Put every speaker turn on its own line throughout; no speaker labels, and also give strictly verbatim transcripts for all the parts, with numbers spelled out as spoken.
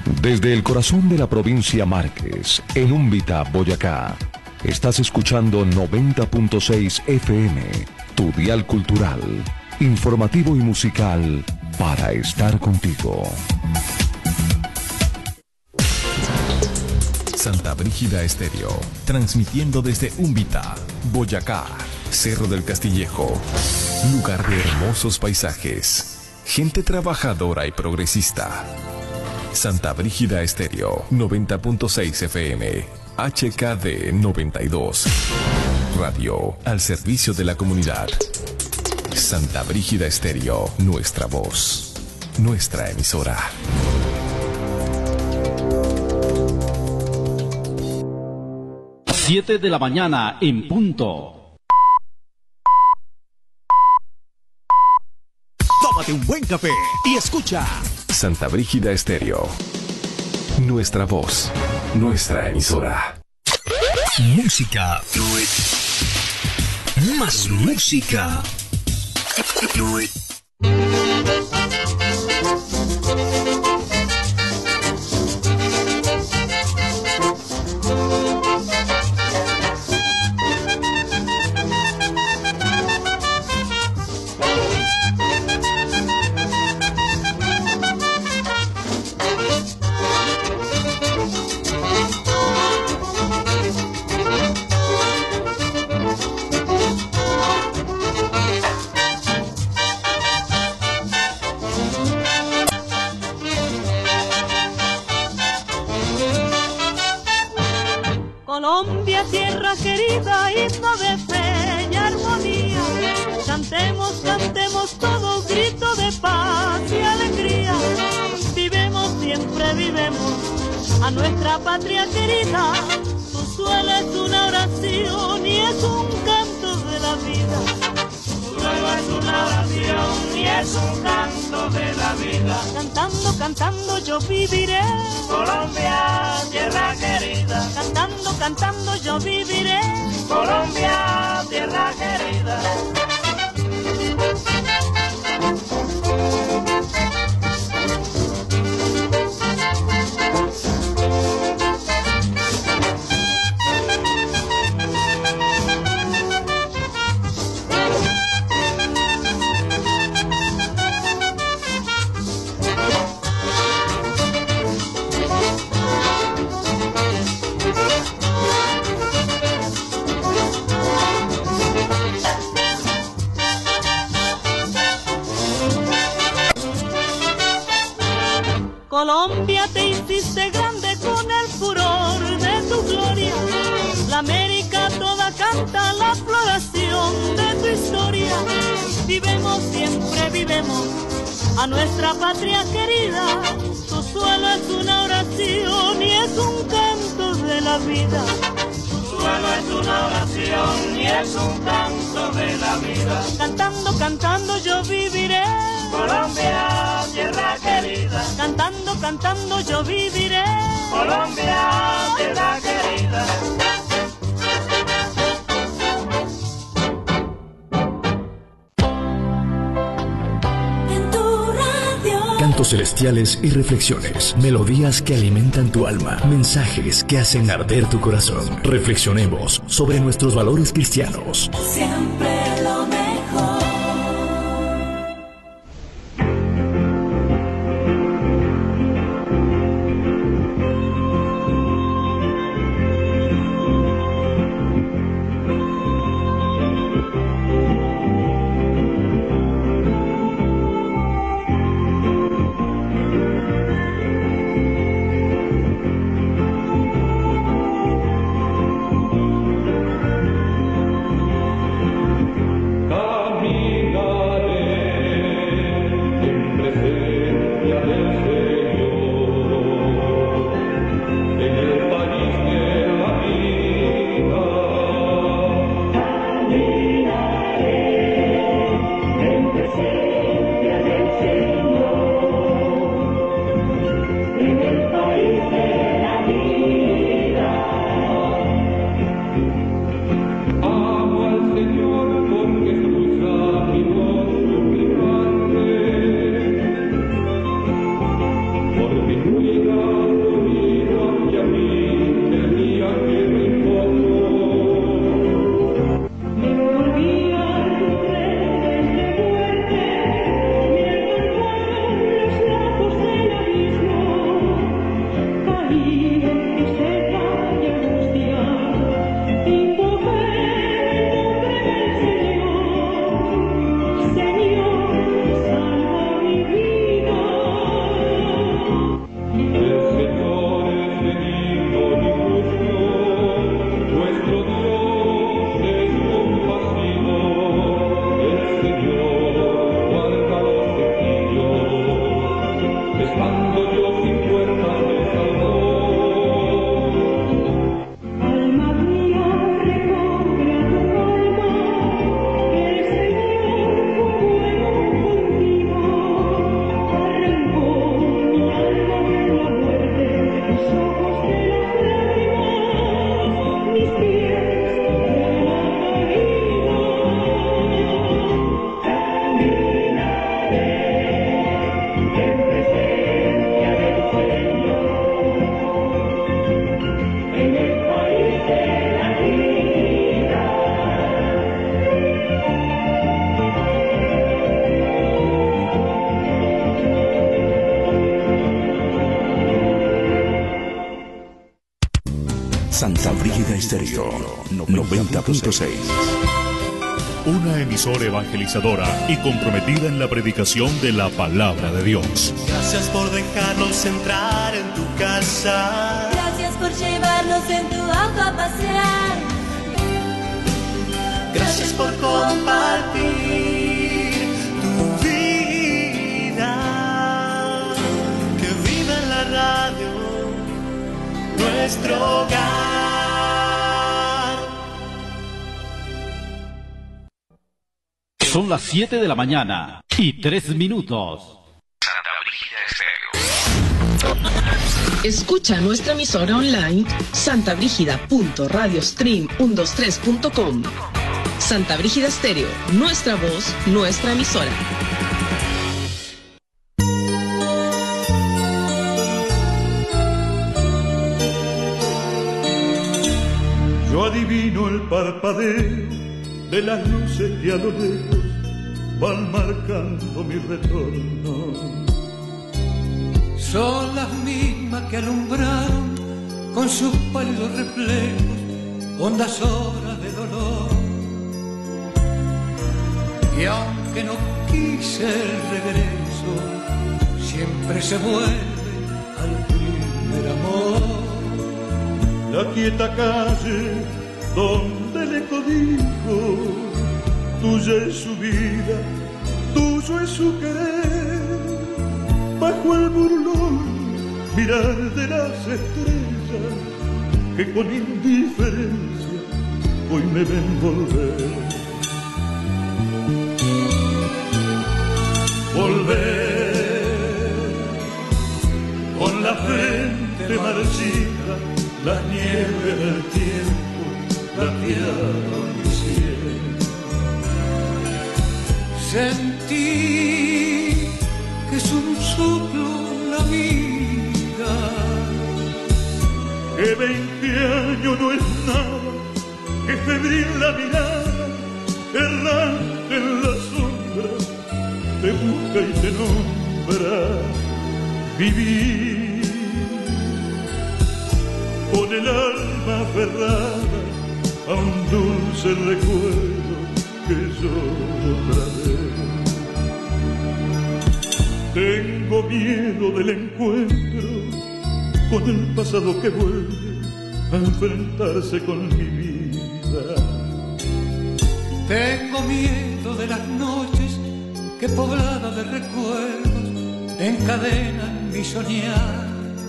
Desde el corazón de la provincia Márquez, en Úmbita, Boyacá, estás escuchando noventa punto seis F M, tu dial cultural, informativo y musical para estar contigo. Santa Brígida Estéreo, transmitiendo desde Úmbita, Boyacá, Cerro del Castillejo, lugar de hermosos paisajes, gente trabajadora y progresista. Santa Brígida Estéreo, noventa punto seis F M, H K D noventa y dos. Radio al servicio de la comunidad. Santa Brígida Estéreo, nuestra voz, nuestra emisora.
Siete de la mañana en punto.
Tómate un buen café y escucha
Santa Brígida Estéreo, nuestra voz, nuestra emisora.
Música. Más música.
Colombia, tierra querida, himno de fe y armonía. Cantemos, cantemos todos, grito de paz y alegría. Vivemos, siempre vivemos a nuestra patria querida. Su suelo es una oración y es un canto de la vida. Su suelo es una oración y es un canto de la vida. Cantando, cantando yo viviré. Colombia, tierra querida. Cantando, cantando yo viviré. Colombia, tierra querida. Colombia, te hiciste grande con el furor de tu gloria. La América toda canta la floración de tu historia. Vivemos, siempre vivemos a nuestra patria querida. Su suelo es una oración y es un canto de la vida. Su suelo es una oración y es un canto de la vida. Cantando, cantando yo viviré. Colombia, tierra querida. Cantando, cantando yo viviré. Colombia, tierra querida.
En tu radio.
Cantos celestiales y reflexiones, melodías que alimentan tu alma, mensajes que hacen arder tu corazón. Reflexionemos sobre nuestros valores cristianos.
Siempre lo mejor.
Santa Brígida Estéreo noventa punto seis.
Una emisora evangelizadora y comprometida en la predicación de la palabra de Dios.
Gracias por dejarnos entrar en tu casa.
Gracias por llevarnos en tu auto a pasear.
Gracias por compartir tu vida. Que viva en la radio nuestro hogar.
Son las siete de la mañana y tres minutos.
Santa Brígida Estéreo.
Escucha nuestra emisora online santa brígida punto radiostream ciento veintitrés punto com. Santa Brígida Estéreo, nuestra voz, nuestra emisora.
Yo adivino el parpadeo de las luces que a lo lejos van marcando mi retorno.
Son las mismas que alumbraron con sus pálidos reflejos hondas horas de dolor. Y aunque no quise el regreso, siempre se vuelve al primer amor.
La quieta calle donde le codijo, tuya es su vida, tuyo es su querer. Bajo el burlón mirar de las estrellas que con indiferencia hoy me ven volver. Volver con la frente marchita, la nieve del tiempo platearon mi cielo.
Sentí que es un soplo la vida,
que veinte años no es nada, que febril la mirada, errante en la sombra, te busca y te nombra. Vivir con el alma aferrada a un dulce recuerdo que lloro otra vez. Tengo miedo del encuentro con el pasado que vuelve a enfrentarse con mi vida.
Tengo miedo de las noches que pobladas de recuerdos encadenan mi soñar.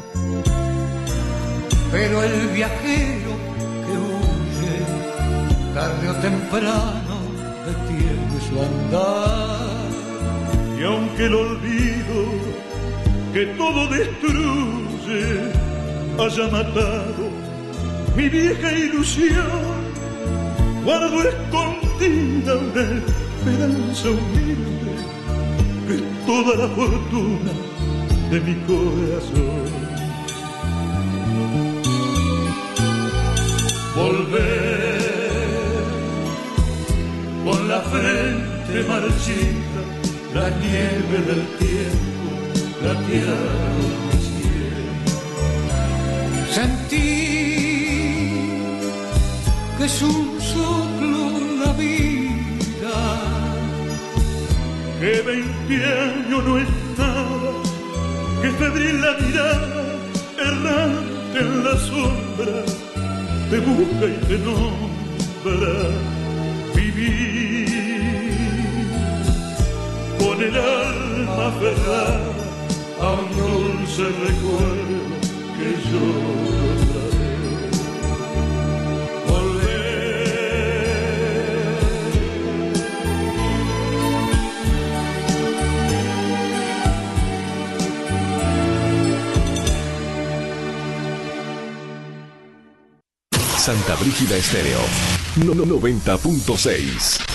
Pero el viajero que huye tarde o temprano detiene su andar.
Y aunque el olvido que todo destruye haya matado mi vieja ilusión, guardo escondida una esperanza humilde que es toda la fortuna de mi corazón. Volver con la frente marchita, la nieve del tiempo platearon mi cielo.
Sentí que es un soplo la vida,
que veinte años no es nada, que febril la mirada, errante en la sombra, te busca y te nombra. Vivir con el alma aferrada a un dulce recuerdo que lloro otra vez. Volver
Santa Brígida Estéreo noventa punto seis.